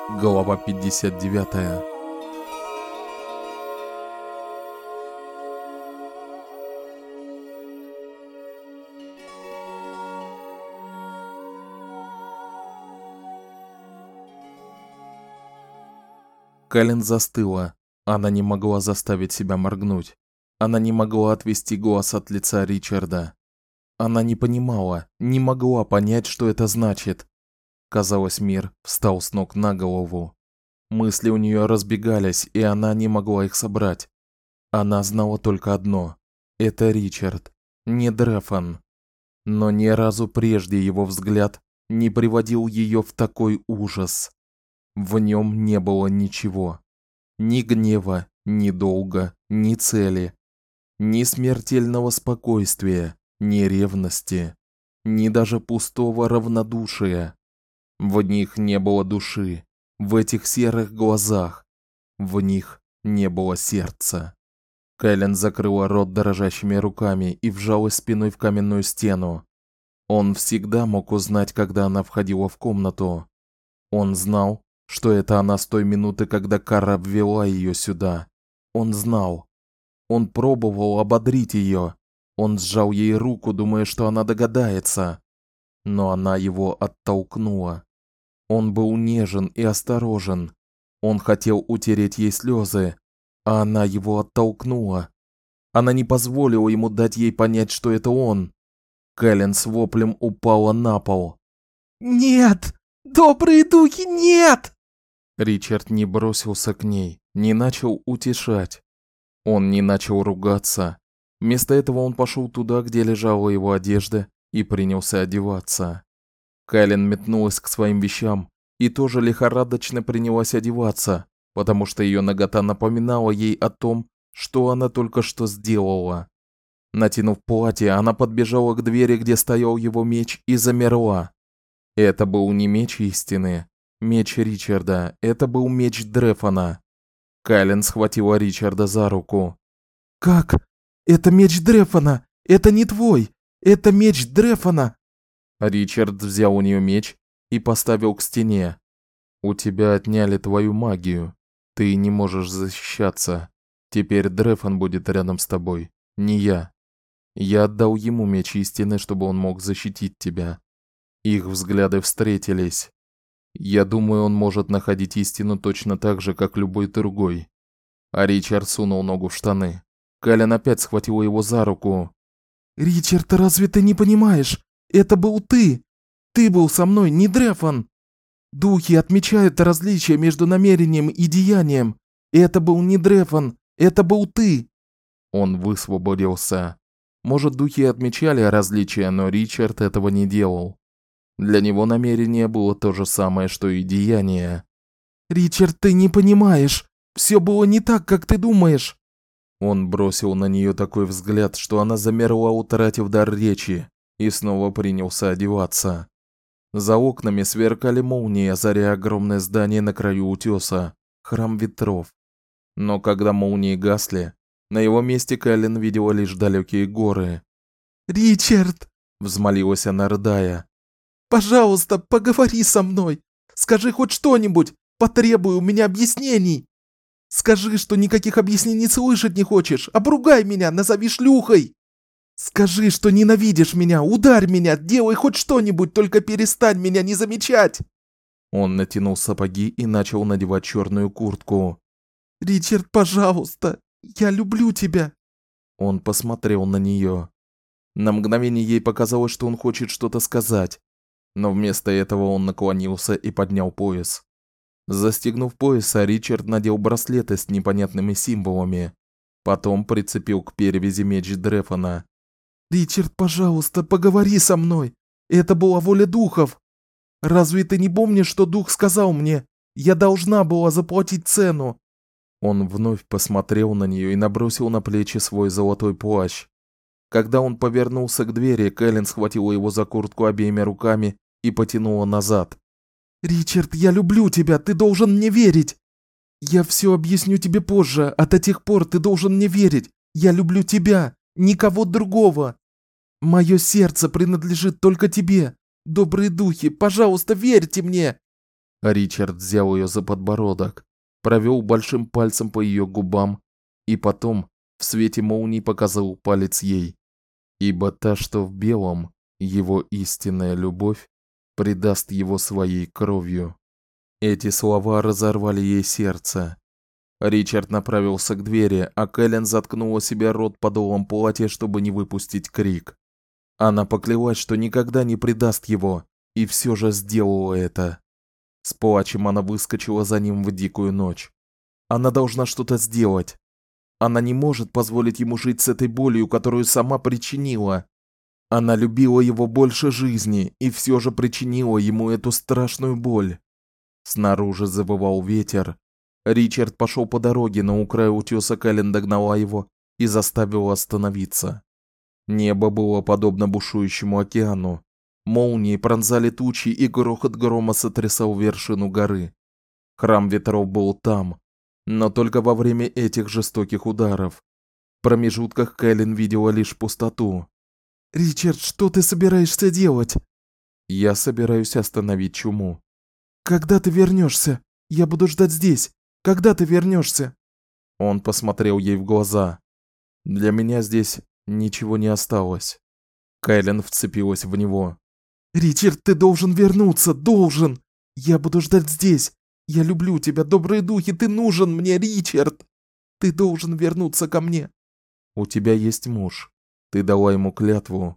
Глава 59. Кэлен застыла. Она не могла заставить себя моргнуть. Она не могла отвести глаз от лица Ричарда. Она не понимала, не могла понять, что это значит. Казалось, мир встал с ног на голову. Мысли у неё разбегались, и она не могла их собрать. Она знала только одно: это Ричард, не Дрефон. Но ни разу прежде его взгляд не приводил её в такой ужас. В нём не было ничего. Ни гнева, ни долга, ни цели, ни смертельного спокойствия, ни ревности, ни даже пустого равнодушия. В них не было души, в этих серых глазах. В них не было сердца. Кэлен закрыла рот дрожащими руками и вжалась спиной в каменную стену. Он всегда мог узнать, когда она входила в комнату. Он знал, что это она с той минуты, когда Кара ввела её сюда. Он знал. Он пробовал ободрить её. Он сжал ей руку, думая, что она догадается. Но она его оттолкнула. Он был нежен и осторожен. Он хотел утереть ей слёзы, а она его оттолкнула. Она не позволила ему дать ей понять, что это он. Кэлен с воплем упала на пол. «Нет! Добрые духи, нет!» Ричард не бросился к ней, не начал утешать. Он не начал ругаться. Вместо этого он пошёл туда, где лежала его одежда, и принялся одеваться. Кэлен метнулась к своим вещам и тоже лихорадочно принялась одеваться, потому что её нагота напоминала ей о том, что она только что сделала. Натянув платье, она подбежала к двери, где стоял его меч, и замерла. Это был не меч истины, меч Ричарда, это был меч Дрефона. Кэлен схватила Ричарда за руку. «Как? Это меч Дрефона! Это не твой! Это меч Дрефона!» Ричард взял у неё меч и поставил к стене. «У тебя отняли твою магию. Ты не можешь защищаться. Теперь Дрефон будет рядом с тобой, не я. Я отдал ему меч истины, чтобы он мог защитить тебя». Их взгляды встретились. Я думаю, он может находить истину точно так же, как любой другой. А Ричард сунул ногу в штаны. Кэлен опять схватила его за руку. «Ричард, разве ты не понимаешь? Это был ты! Ты был со мной, не Дрефон! Духи отмечают различия между намерением и деянием. Это был не Дрефон, это был ты!» Он высвободился. Может, духи отмечали различия, но Ричард этого не делал. Для него намерение было то же самое, что и деяние. «Ричард, ты не понимаешь! Всё было не так, как ты думаешь!» Он бросил на неё такой взгляд, что она замерла, утратив дар речи, и снова принялся одеваться. За окнами сверкали молнии, озаряя огромное здание на краю утёса, храм ветров. Но когда молнии гасли, на его месте Кэлен видела лишь далёкие горы. «Ричард!» — взмолилась она, рыдая. «Пожалуйста, поговори со мной! Скажи хоть что-нибудь! Потребуй у меня объяснений! Скажи, что никаких объяснений слышать не хочешь! Обругай меня, назови шлюхой! Скажи, что ненавидишь меня, ударь меня, делай хоть что-нибудь, только перестань меня не замечать!» Он натянул сапоги и начал надевать чёрную куртку. «Ричард, пожалуйста, я люблю тебя!» Он посмотрел на неё. На мгновение ей показалось, что он хочет что-то сказать, но вместо этого он наклонился и поднял пояс. Застегнув пояс, Ричард надел браслеты с непонятными символами, потом прицепил к перевязи меч Дрефона. «Ричард, пожалуйста, поговори со мной! Это была воля духов! Разве ты не помнишь, что дух сказал мне? Я должна была заплатить цену!» Он вновь посмотрел на неё и набросил на плечи свой золотой плащ. Когда он повернулся к двери, Кэлен схватила его за куртку обеими руками и потянула назад. «Ричард, я люблю тебя, ты должен мне верить! Я всё объясню тебе позже, а до тех пор ты должен мне верить! Я люблю тебя, никого другого! Моё сердце принадлежит только тебе! Добрые духи, пожалуйста, верьте мне!» Ричард взял ее за подбородок, провел большим пальцем по ее губам и потом в свете молнии показал палец ей. Ибо та, что в белом, его истинная любовь, предаст его своей кровью. Эти слова разорвали ей сердце. Ричард направился к двери, а Кэлен заткнула себе рот подолом платья, чтобы не выпустить крик. Она поклялась, что никогда не предаст его, и все же сделала это. С плачем она выскочила за ним в дикую ночь. Она должна что-то сделать. Она не может позволить ему жить с этой болью, которую сама причинила. Она любила его больше жизни и все же причинила ему эту страшную боль. Снаружи завывал ветер. Ричард пошел по дороге, но у края утёса Кэлен догнала его и заставила остановиться. Небо было подобно бушующему океану. Молнии пронзали тучи, и грохот грома сотрясал вершину горы. Храм ветров был там, но только во время этих жестоких ударов. В промежутках Кэлен видела лишь пустоту. «Ричард, что ты собираешься делать?» «Я собираюсь остановить чуму». «Когда ты вернешься? Я буду ждать здесь. Когда ты вернешься?» Он посмотрел ей в глаза. «Для меня здесь ничего не осталось». Кэлен вцепилась в него. «Ричард, ты должен вернуться, должен! Я буду ждать здесь. Я люблю тебя, добрые духи, ты нужен мне, Ричард! Ты должен вернуться ко мне!» «У тебя есть муж. Ты дала ему клятву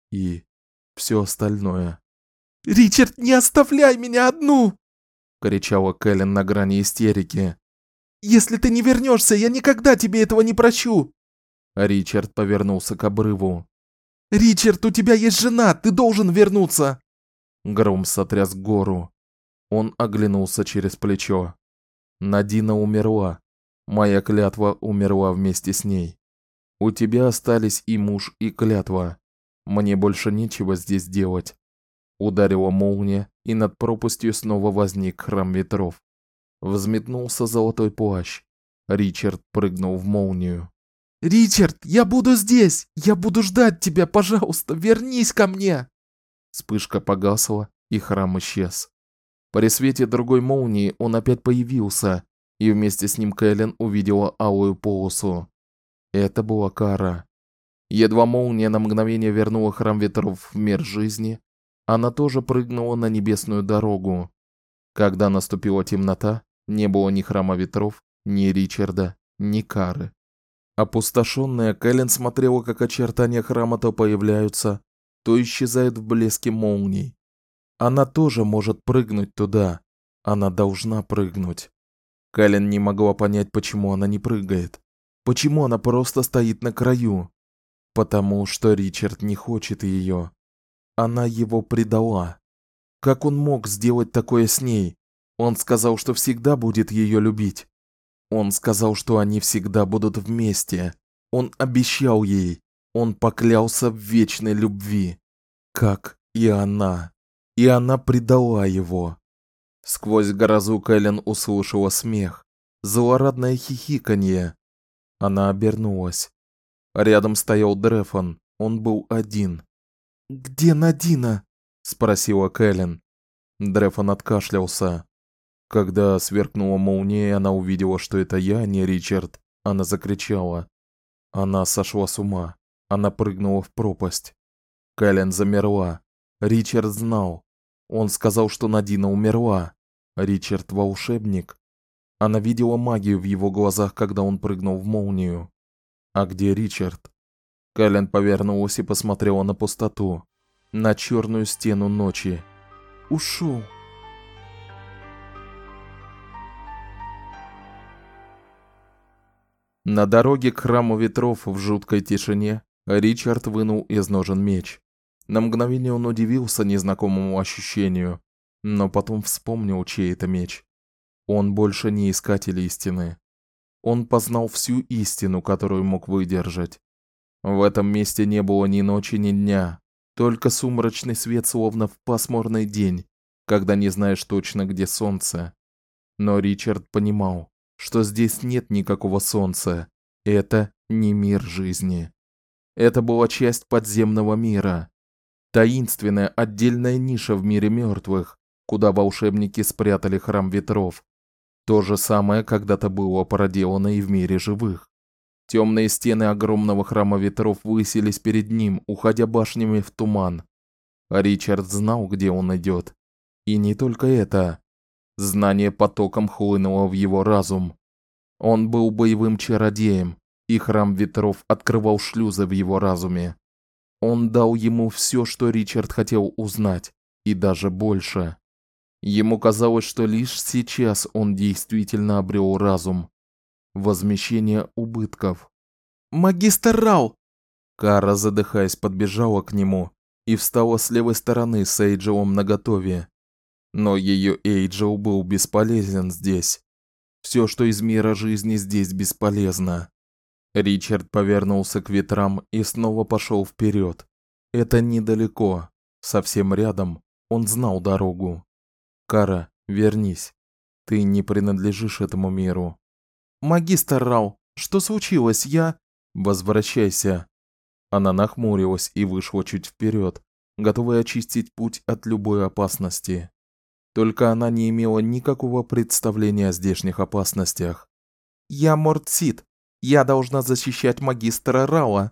и все остальное». «Ричард, не оставляй меня одну!» кричала Кэлен на грани истерики. «Если ты не вернешься, я никогда тебе этого не прощу!» Ричард повернулся к обрыву. «Ричард, у тебя есть жена, ты должен вернуться!» Гром сотряс гору. Он оглянулся через плечо. Надина умерла. Моя клятва умерла вместе с ней. У тебя остались и муж, и клятва. Мне больше нечего здесь делать. Ударила молния, и над пропастью снова возник храм ветров. Взметнулся золотой плащ. Ричард прыгнул в молнию. «Ричард, я буду здесь! Я буду ждать тебя, пожалуйста, вернись ко мне!» Вспышка погасла, и храм исчез. При свете другой молнии он опять появился, и вместе с ним Кэлен увидела алую полосу. Это была кара. Едва молния на мгновение вернула храм ветров в мир жизни, она тоже прыгнула на небесную дорогу. Когда наступила темнота, не было ни храма ветров, ни Ричарда, ни кары. Опустошенная, Кэлен смотрела, как очертания храма то появляются, то исчезают в блеске молний. Она тоже может прыгнуть туда. Она должна прыгнуть. Кэлен не могла понять, почему она не прыгает. Почему она просто стоит на краю? Потому что Ричард не хочет ее. Она его предала. Как он мог сделать такое с ней? Он сказал, что всегда будет ее любить. Он сказал, что они всегда будут вместе. Он обещал ей. Он поклялся в вечной любви. Как и она. И она предала его. Сквозь грозу Кэлен услышала смех. Злорадное хихиканье. Она обернулась. Рядом стоял Дрефон. Он был один. «Где Надина?» спросила Кэлен. Дрефон откашлялся. Когда сверкнула молния, и она увидела, что это я, а не Ричард. Она закричала. Она сошла с ума. Она прыгнула в пропасть. Кэлен замерла. Ричард знал. Он сказал, что Надина умерла. Ричард волшебник. Она видела магию в его глазах, когда он прыгнул в молнию. А где Ричард? Кэлен повернулась и посмотрела на пустоту, на черную стену ночи. «Ушел». На дороге к храму ветров в жуткой тишине Ричард вынул из ножен меч. На мгновение он удивился незнакомому ощущению, но потом вспомнил, чей это меч. Он больше не искатель истины. Он познал всю истину, которую мог выдержать. В этом месте не было ни ночи, ни дня, только сумрачный свет, словно в пасмурный день, когда не знаешь точно, где солнце. Но Ричард понимал, что здесь нет никакого солнца. Это не мир жизни. Это была часть подземного мира. Таинственная отдельная ниша в мире мертвых, куда волшебники спрятали храм ветров. То же самое когда-то было проделано и в мире живых. Темные стены огромного храма ветров высились перед ним, уходя башнями в туман. А Ричард знал, где он идет. И не только это. Знание потоком хлынуло в его разум. Он был боевым чародеем, и храм ветров открывал шлюзы в его разуме. Он дал ему все, что Ричард хотел узнать, и даже больше. Ему казалось, что лишь сейчас он действительно обрел разум. Возмещение убытков. «Магистр Рау!» Кара, задыхаясь, подбежала к нему и встала с левой стороны с Эйджелом наготове. Но ее Эйджел был бесполезен здесь. Все, что из мира жизни, здесь бесполезно. Ричард повернулся к ветрам и снова пошел вперед. Это недалеко, совсем рядом. Он знал дорогу. Кара, вернись. Ты не принадлежишь этому миру. «Магистр Рау, что случилось? Возвращайся». Она нахмурилась и вышла чуть вперед, готовая очистить путь от любой опасности. Только она не имела никакого представления о здешних опасностях. «Я Мортсид. Я должна защищать магистра Рауа».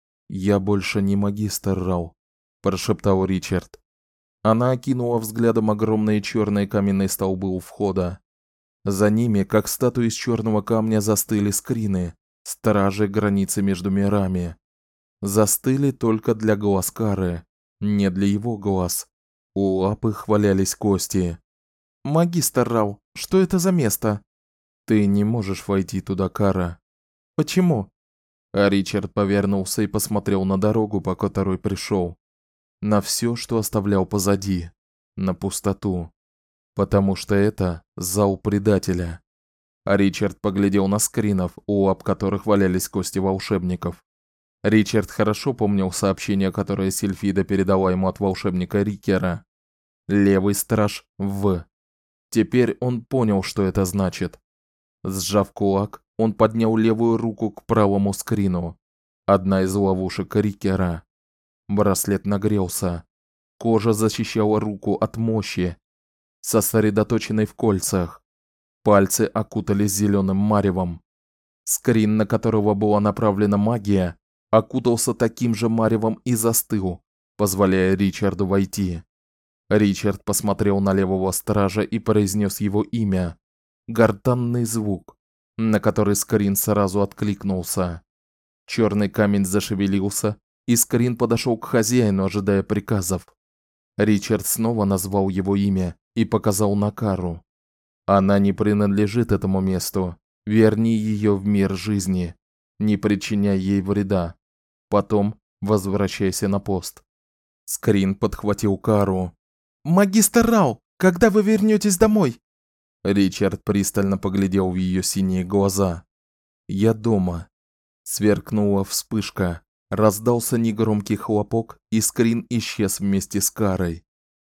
«Я больше не магистр Рау», – прошептал Ричард. Она окинула взглядом огромные черные каменные столбы у входа. За ними, как статуи из черного камня, застыли скрины, стражи границы между мирами. Застыли только для глаз Кары, не для его глаз. У лап их валялись кости. «Магистр Рау, что это за место?» «Ты не можешь войти туда, Кара». «Почему?» А Ричард повернулся и посмотрел на дорогу, по которой пришел. На все, что оставлял позади. На пустоту. Потому что это зал предателя. А Ричард поглядел на скринов, у лап которых валялись кости волшебников. Ричард хорошо помнил сообщение, которое Сильфида передала ему от волшебника Рикера. Левый страж В. Теперь он понял, что это значит. Сжав кулак, он поднял левую руку к правому скрину. Одна из ловушек Рикера. Браслет нагрелся. Кожа защищала руку от мощи, сосредоточенной в кольцах. Пальцы окутались зеленым маревом. Скрин, на которого была направлена магия, окутался таким же маревом и застыл, позволяя Ричарду войти. Ричард посмотрел на левого стража и произнес его имя. Гортанный звук, на который Скрин сразу откликнулся. Черный камень зашевелился, и Скрин подошел к хозяину, ожидая приказов. Ричард снова назвал его имя и показал на Кару. Она не принадлежит этому месту. Верни ее в мир жизни. Не причиняй ей вреда. Потом возвращайся на пост. Скрин подхватил Кару. «Магистр Рау, когда вы вернетесь домой?» Ричард пристально поглядел в ее синие глаза. «Я дома». Сверкнула вспышка. Раздался негромкий хлопок, и Скрин исчез вместе с Карой.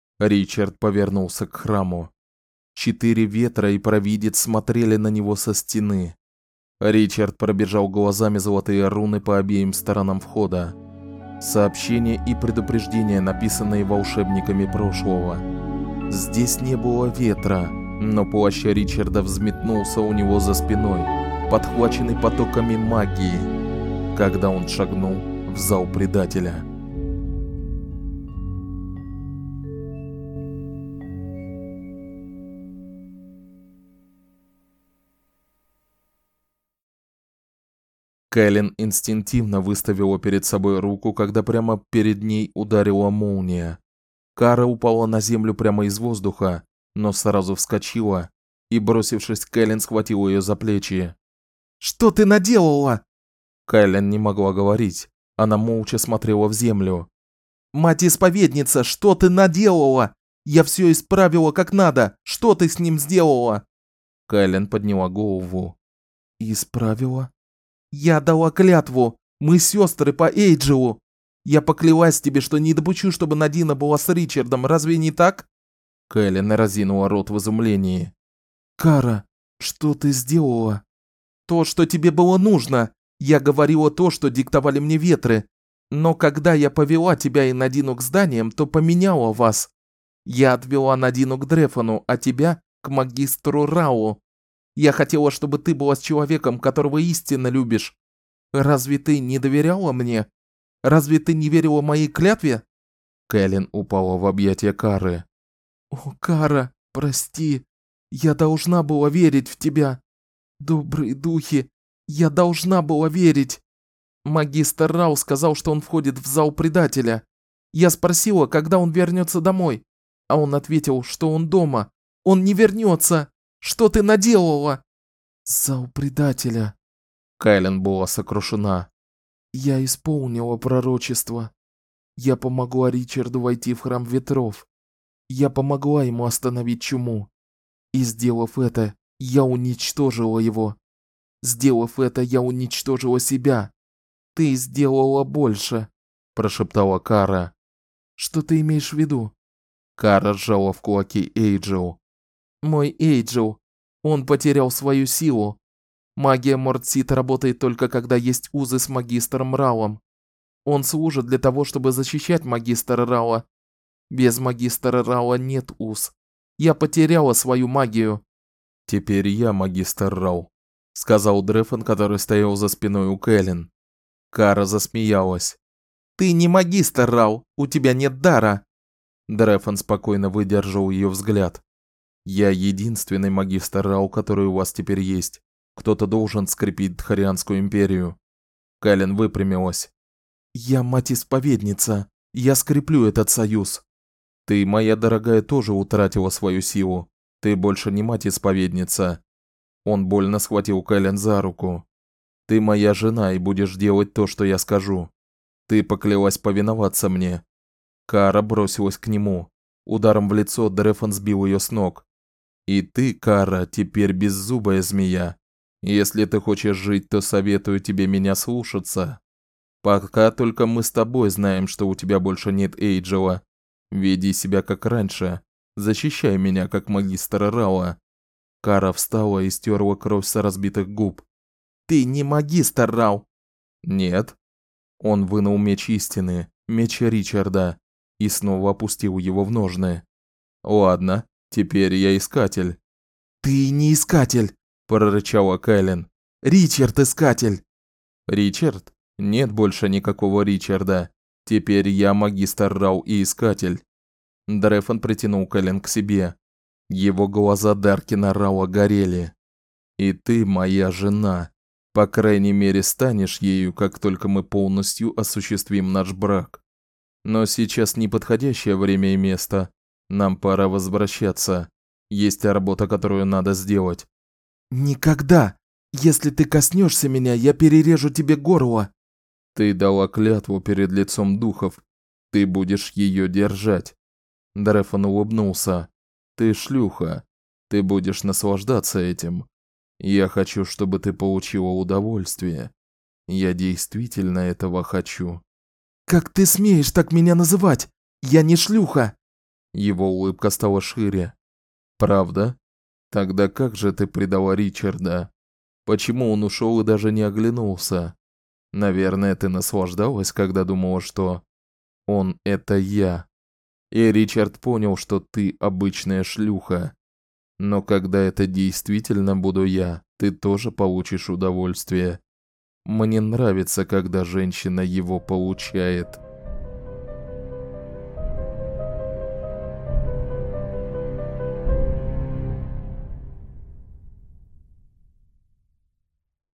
Ричард повернулся к храму. 4 ветра и провидец смотрели на него со стены. Ричард пробежал глазами золотые руны по обеим сторонам входа. Сообщения и предупреждения, написанные волшебниками прошлого. Здесь не было ветра, но плащ Ричарда взметнулся у него за спиной, подхваченный потоками магии, когда он шагнул в зал предателя. Кэлен инстинктивно выставила перед собой руку, когда прямо перед ней ударила молния. Кара упала на землю прямо из воздуха, но сразу вскочила и, бросившись к Кэлен, схватила ее за плечи. «Что ты наделала?» Кэлен не могла говорить. Она молча смотрела в землю. «Мать-исповедница, что ты наделала? Я все исправила как надо. Что ты с ним сделала?» Кэлен подняла голову. «Исправила? Я дала клятву. Мы сестры по Эйджелу. Я поклялась тебе, что не допущу, чтобы Надина была с Ричардом. Разве не так?» Кэлен разинула рот в изумлении. «Кара, что ты сделала?» «То, что тебе было нужно. Я говорила то, что диктовали мне ветры. Но когда я повела тебя и Надину к зданиям, то поменяла вас. Я отвела Надину к Дрефону, а тебя к магистру Рау. Я хотела, чтобы ты была с человеком, которого истинно любишь. Разве ты не доверяла мне? Разве ты не верила моей клятве?» Кэлен упала в объятия Кары. «О, Кара, прости. Я должна была верить в тебя. Добрые духи, я должна была верить. Магистр Рау сказал, что он входит в зал предателя. Я спросила, когда он вернется домой, а он ответил, что он дома. Он не вернется. Что ты наделала?» «Зал предателя». Кэлен была сокрушена. «Я исполнила пророчество. Я помогла Ричарду войти в храм ветров. Я помогла ему остановить чуму. И сделав это, я уничтожила его. Сделав это, я уничтожила себя. Ты сделала больше», – прошептала Кара. «Что ты имеешь в виду?» Кара сжала в кулаки Эйджел. «Мой Эйджел. Он потерял свою силу. Магия Мордсит работает только когда есть узы с магистром Раулом. Он служит для того, чтобы защищать магистра Раула. Без магистра Раула нет уз. Я потеряла свою магию». «Теперь я магистр Рау», — сказал Дрефон, который стоял за спиной у Кэлен. Кара засмеялась. «Ты не магистр Рау, у тебя нет дара». Дрефон спокойно выдержал ее взгляд. «Я единственный магистр Рау, который у вас теперь есть. Кто-то должен скрепить Дхарианскую империю». Кэлен выпрямилась. «Я мать-исповедница. Я скреплю этот союз». «Ты, моя дорогая, тоже утратила свою силу. Ты больше не мать-исповедница». Он больно схватил Кэлен за руку. «Ты моя жена и будешь делать то, что я скажу. Ты поклялась повиноваться мне». Кара бросилась к нему. Ударом в лицо Дрефон сбил ее с ног. «И ты, Кара, теперь беззубая змея. Если ты хочешь жить, то советую тебе меня слушаться. Пока только мы с тобой знаем, что у тебя больше нет Эйджела. Веди себя как раньше. Защищай меня, как магистра Рауа». Кара встала и стерла кровь с разбитых губ. «Ты не магистр Рау». «Нет». Он вынул меч истины, меч Ричарда, и снова опустил его в ножны. «Ладно, теперь я искатель». «Ты не искатель», – прорычала Кэлен. «Ричард искатель». «Ричард? Нет больше никакого Ричарда. Теперь я магистр Рау и искатель». Дрефон притянул Кэлен к себе. Его глаза Даркина Рауа горели. «И ты моя жена. По крайней мере, станешь ею, как только мы полностью осуществим наш брак. Но сейчас неподходящее время и место. Нам пора возвращаться. Есть работа, которую надо сделать». «Никогда! Если ты коснешься меня, я перережу тебе горло!» «Ты дала клятву перед лицом духов. Ты будешь ее держать». Дрефон улыбнулся. «Ты шлюха. Ты будешь наслаждаться этим. Я хочу, чтобы ты получила удовольствие. Я действительно этого хочу». «Как ты смеешь так меня называть? Я не шлюха!» Его улыбка стала шире. «Правда? Тогда как же ты предала Ричарда? Почему он ушел и даже не оглянулся? Наверное, ты наслаждалась, когда думала, что он – это я. И Ричард понял, что ты обычная шлюха. Но когда это действительно буду я, ты тоже получишь удовольствие. Мне нравится, когда женщина его получает».